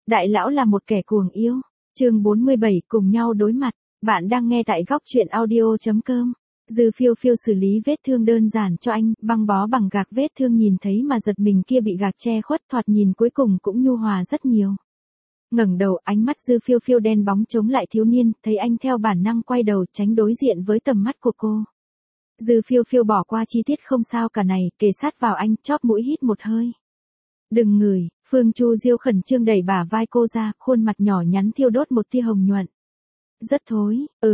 Đại lão là một kẻ cuồng yêu. Chương 47 cùng nhau đối mặt. Bạn đang nghe tại góc truyện audio.com. Dư Phiêu Phiêu xử lý vết thương đơn giản cho anh, băng bó bằng gạc vết thương nhìn thấy mà giật mình kia bị gạc che khuất, thoạt nhìn cuối cùng cũng nhu hòa rất nhiều. Ngẩng đầu, ánh mắt Dư Phiêu Phiêu đen bóng chống lại thiếu niên, thấy anh theo bản năng quay đầu tránh đối diện với tầm mắt của cô. Dư Phiêu Phiêu bỏ qua chi tiết không sao cả này, kề sát vào anh, chóp mũi hít một hơi. Đừng ngửi, Phương Chu Diêu khẩn trương đẩy bả vai cô ra, khuôn mặt nhỏ nhắn thiêu đốt một tia hồng nhuận. Rất thối,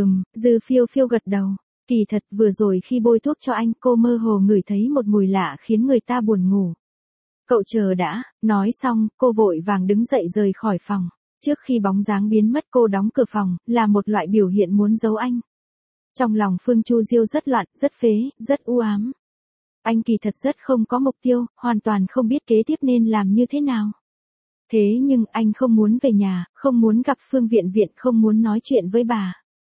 Dư Phiêu Phiêu gật đầu. Kỳ thật vừa rồi khi bôi thuốc cho anh cô mơ hồ ngửi thấy một mùi lạ khiến người ta buồn ngủ. Cậu chờ đã, nói xong, cô vội vàng đứng dậy rời khỏi phòng. Trước khi bóng dáng biến mất cô đóng cửa phòng, là một loại biểu hiện muốn giấu anh. Trong lòng Phương Chu Diêu rất loạn, rất phế, rất u ám. Anh kỳ thật rất không có mục tiêu, hoàn toàn không biết kế tiếp nên làm như thế nào. Thế nhưng anh không muốn về nhà, không muốn gặp Phương Viện Viện, không muốn nói chuyện với bà.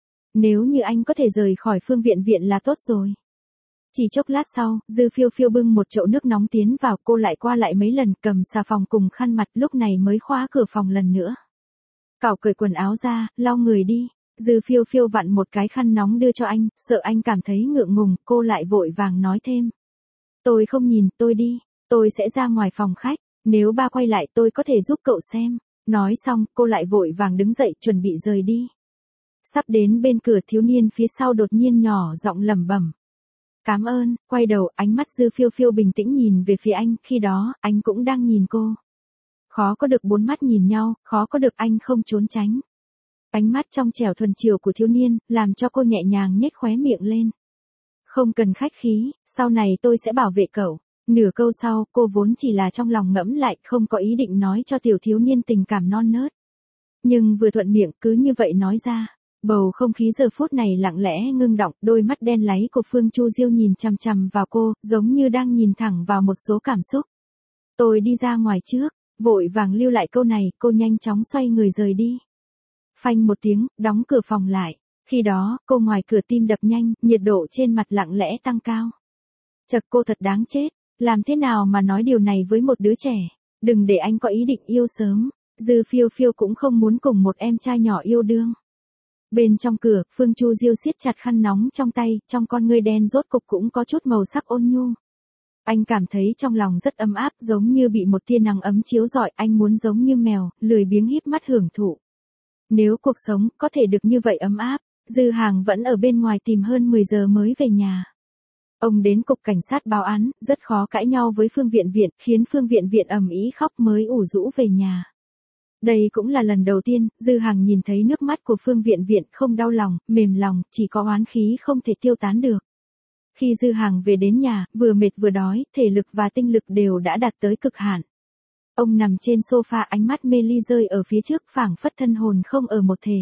Nếu như anh có thể rời khỏi Phương Viện Viện là tốt rồi. Chỉ chốc lát sau, Dư Phiêu Phiêu bưng một chậu nước nóng tiến vào, cô lại qua lại mấy lần cầm xà phòng cùng khăn mặt, lúc này mới khóa cửa phòng lần nữa. Cậu cởi quần áo ra, lau người đi. Dư Phiêu Phiêu vặn một cái khăn nóng đưa cho anh, sợ anh cảm thấy ngượng ngùng, cô lại vội vàng nói thêm. Tôi không nhìn, tôi đi, tôi sẽ ra ngoài phòng khách, nếu ba quay lại tôi có thể giúp cậu xem. Nói xong, cô lại vội vàng đứng dậy chuẩn bị rời đi. Sắp đến bên cửa thiếu niên phía sau đột nhiên nhỏ giọng lẩm bẩm. Cảm ơn, quay đầu, ánh mắt Dư Phiêu Phiêu bình tĩnh nhìn về phía anh, khi đó, anh cũng đang nhìn cô. Khó có được bốn mắt nhìn nhau, khó có được anh không trốn tránh. Ánh mắt trong trẻo thuần chiều của thiếu niên, làm cho cô nhẹ nhàng nhếch khóe miệng lên. Không cần khách khí, sau này tôi sẽ bảo vệ cậu. Nửa câu sau, cô vốn chỉ là trong lòng ngẫm lại, không có ý định nói cho tiểu thiếu niên tình cảm non nớt. Nhưng vừa thuận miệng cứ như vậy nói ra. Bầu không khí giờ phút này lặng lẽ ngưng đọng, đôi mắt đen láy của Phương Chu Diêu nhìn chằm chằm vào cô, giống như đang nhìn thẳng vào một số cảm xúc. Tôi đi ra ngoài trước, vội vàng lưu lại câu này, cô nhanh chóng xoay người rời đi. Phanh một tiếng, đóng cửa phòng lại. Khi đó, cô ngoài cửa tim đập nhanh, nhiệt độ trên mặt lặng lẽ tăng cao. Chật, cô thật đáng chết, làm thế nào mà nói điều này với một đứa trẻ, đừng để anh có ý định yêu sớm, Dư Phiêu Phiêu cũng không muốn cùng một em trai nhỏ yêu đương. Bên trong cửa, Phương Chu Diêu siết chặt khăn nóng trong tay, trong con ngươi đen rốt cục cũng có chút màu sắc ôn nhu. Anh cảm thấy trong lòng rất ấm áp, giống như bị một tia nắng ấm chiếu rọi, anh muốn giống như mèo, lười biếng híp mắt hưởng thụ. Nếu cuộc sống có thể được như vậy ấm áp, Dư Hàng vẫn ở bên ngoài tìm hơn 10 giờ mới về nhà. Ông đến cục cảnh sát báo án, rất khó cãi nhau với Phương Viện Viện, khiến Phương Viện Viện ầm ĩ khóc mới ủ rũ về nhà. Đây cũng là lần đầu tiên, Dư Hằng nhìn thấy nước mắt của Phương Viện Viện, không đau lòng, mềm lòng, chỉ có oán khí không thể tiêu tán được. Khi Dư Hằng về đến nhà, vừa mệt vừa đói, thể lực và tinh lực đều đã đạt tới cực hạn. Ông nằm trên sofa, ánh mắt mê ly rơi ở phía trước, phảng phất thân hồn không ở một thể.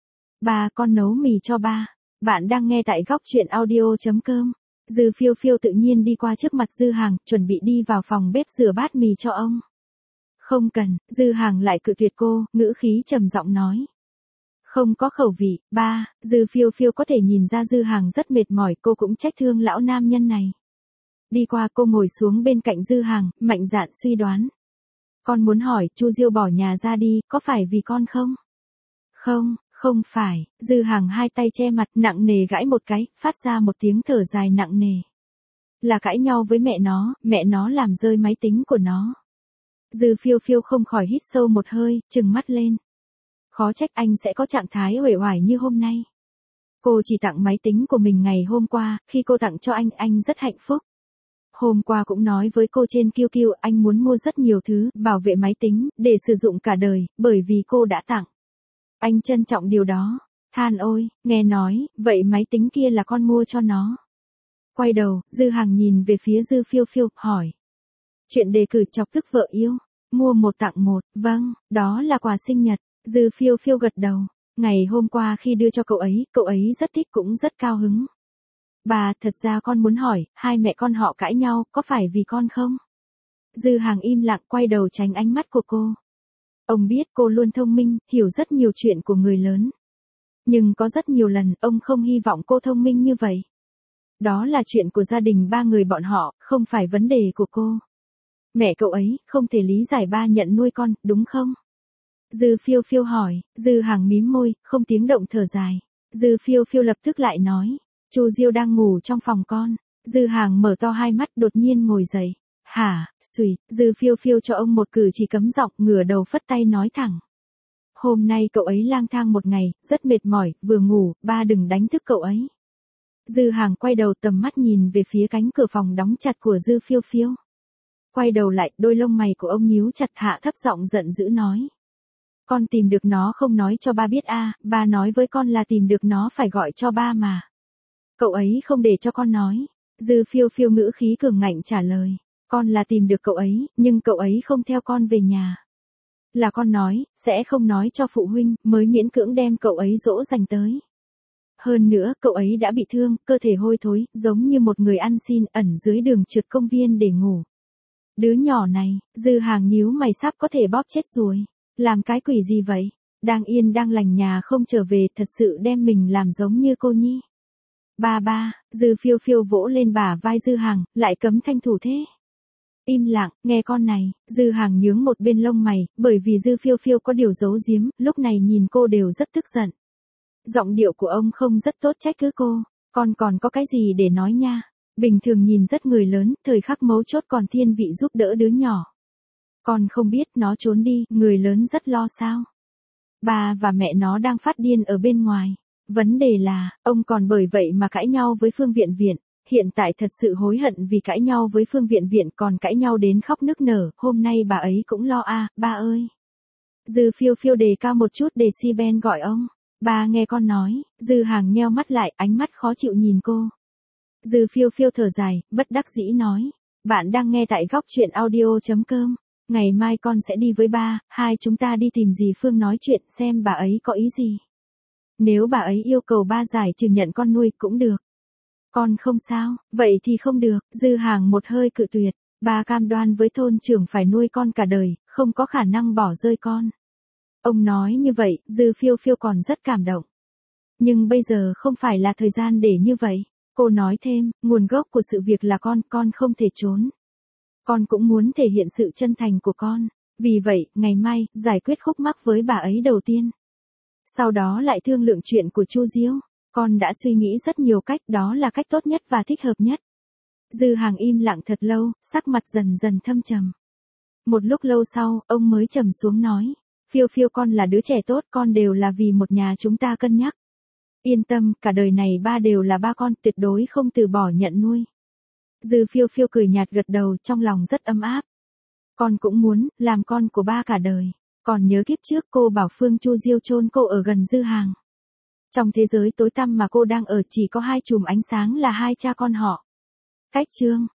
Ba, con nấu mì cho ba. Bạn đang nghe tại góc truyện audio.com. Dư Phiêu Phiêu tự nhiên đi qua trước mặt Dư Hằng, chuẩn bị đi vào phòng bếp rửa bát mì cho ông. Không cần, Dư Hằng lại cự tuyệt cô, ngữ khí trầm giọng nói. Không có khẩu vị, ba. Dư Phiêu Phiêu có thể nhìn ra Dư Hằng rất mệt mỏi, cô cũng trách thương lão nam nhân này. Đi qua, cô ngồi xuống bên cạnh Dư Hằng, mạnh dạn suy đoán. Con muốn hỏi, Chu Diêu bỏ nhà ra đi, có phải vì con không? Không, không phải. Dư Hằng hai tay che mặt, nặng nề gãi một cái, phát ra một tiếng thở dài nặng nề. Là cãi nhau với mẹ nó làm rơi máy tính của nó. Dư Phiêu Phiêu không khỏi hít sâu một hơi, trừng mắt lên. Khó trách anh sẽ có trạng thái uể oải như hôm nay. Cô chỉ tặng máy tính của mình ngày hôm qua, khi cô tặng cho anh rất hạnh phúc. Hôm qua cũng nói với cô trên QQ anh muốn mua rất nhiều thứ, bảo vệ máy tính, để sử dụng cả đời, bởi vì cô đã tặng. Anh trân trọng điều đó. Than ôi, nghe nói, vậy máy tính kia là con mua cho nó. Quay đầu, Dư Hằng nhìn về phía Dư Phiêu Phiêu, hỏi. Chuyện đề cử chọc tức vợ yêu. Mua một tặng một, vâng, đó là quà sinh nhật. Dư Phiêu Phiêu gật đầu. Ngày hôm qua khi đưa cho cậu ấy rất thích cũng rất cao hứng. Bà, thật ra con muốn hỏi, hai mẹ con họ cãi nhau, có phải vì con không? Dư Hằng im lặng quay đầu tránh ánh mắt của cô. Ông biết cô luôn thông minh, hiểu rất nhiều chuyện của người lớn. Nhưng có rất nhiều lần, ông không hy vọng cô thông minh như vậy. Đó là chuyện của gia đình ba người bọn họ, không phải vấn đề của cô. Mẹ cậu ấy, không thể lý giải ba nhận nuôi con, đúng không? Dư phiêu phiêu hỏi, Dư Hàng mím môi, không tiếng động thở dài. Dư phiêu phiêu lập tức lại nói, Chu Diêu đang ngủ trong phòng con. Dư Hàng mở to hai mắt đột nhiên ngồi dậy. Hả, xùi, Dư phiêu phiêu cho ông một cử chỉ cấm giọng, ngửa đầu phất tay nói thẳng. Hôm nay cậu ấy lang thang một ngày, rất mệt mỏi, vừa ngủ, ba đừng đánh thức cậu ấy. Dư Hàng quay đầu tầm mắt nhìn về phía cánh cửa phòng đóng chặt của Dư phiêu phiêu. Quay đầu lại, đôi lông mày của ông nhíu chặt, hạ thấp giọng giận dữ nói. Con tìm được nó không nói cho ba biết à, ba nói với con là tìm được nó phải gọi cho ba mà. Cậu ấy không để cho con nói. Dư phiêu phiêu ngữ khí cường ngạnh trả lời. Con là tìm được cậu ấy, nhưng cậu ấy không theo con về nhà. Là con nói, sẽ không nói cho phụ huynh, mới miễn cưỡng đem cậu ấy dỗ dành tới. Hơn nữa, cậu ấy đã bị thương, cơ thể hôi thối, giống như một người ăn xin, ẩn dưới đường trượt công viên để ngủ. Đứa nhỏ này, Dư Hàng nhíu mày sắp có thể bóp chết rồi. Làm cái quỷ gì vậy? Đang yên đang lành nhà không trở về, thật sự đem mình làm giống như cô nhi. Ba, Dư phiêu phiêu vỗ lên bả vai Dư Hàng, lại cấm thanh thủ thế. Im lặng, nghe con này, Dư Hàng nhướng một bên lông mày, bởi vì Dư phiêu phiêu có điều giấu giếm, lúc này nhìn cô đều rất tức giận. Giọng điệu của ông không rất tốt, trách cứ cô, con còn có cái gì để nói nha. Bình thường nhìn rất người lớn, thời khắc mấu chốt còn thiên vị giúp đỡ đứa nhỏ. Con không biết nó trốn đi, người lớn rất lo sao. Ba và mẹ nó đang phát điên ở bên ngoài. Vấn đề là, ông còn bởi vậy mà cãi nhau với Phương Viện Viện. Hiện tại thật sự hối hận vì cãi nhau với Phương Viện Viện, còn cãi nhau đến khóc nức nở. Hôm nay bà ấy cũng lo à, ba ơi. Dư phiêu phiêu đề cao một chút decibel gọi ông. Ba nghe con nói. Dư Hàng nheo mắt lại, ánh mắt khó chịu nhìn cô. Dư phiêu phiêu thở dài, bất đắc dĩ nói. Bạn đang nghe tại góc truyện audio.com. Ngày mai con sẽ đi với ba, hai chúng ta đi tìm dì Phương nói chuyện xem bà ấy có ý gì. Nếu bà ấy yêu cầu ba giải trừ nhận con nuôi cũng được. Con không sao, vậy thì không được. Dư Hàng một hơi cự tuyệt. Ba cam đoan với thôn trưởng phải nuôi con cả đời, không có khả năng bỏ rơi con. Ông nói như vậy, Dư phiêu phiêu còn rất cảm động. Nhưng bây giờ không phải là thời gian để như vậy. Cô nói thêm, nguồn gốc của sự việc là con không thể trốn. Con cũng muốn thể hiện sự chân thành của con. Vì vậy, ngày mai, giải quyết khúc mắc với bà ấy đầu tiên. Sau đó lại thương lượng chuyện của Chu Diêu. Con đã suy nghĩ rất nhiều cách, đó là cách tốt nhất và thích hợp nhất. Dư Hàng im lặng thật lâu, sắc mặt dần dần thâm trầm. Một lúc lâu sau, ông mới trầm xuống nói. Phiêu phiêu con là đứa trẻ tốt, con đều là vì một nhà chúng ta cân nhắc. Yên tâm, cả đời này ba đều là ba con, tuyệt đối không từ bỏ nhận nuôi. Dư phiêu phiêu cười nhạt gật đầu, trong lòng rất ấm áp. Con cũng muốn, làm con của ba cả đời. Còn nhớ kiếp trước cô bảo Phương Chu Diêu chôn cô ở gần Dư Hàng. Trong thế giới tối tăm mà cô đang ở chỉ có hai chùm ánh sáng là hai cha con họ. Cách chương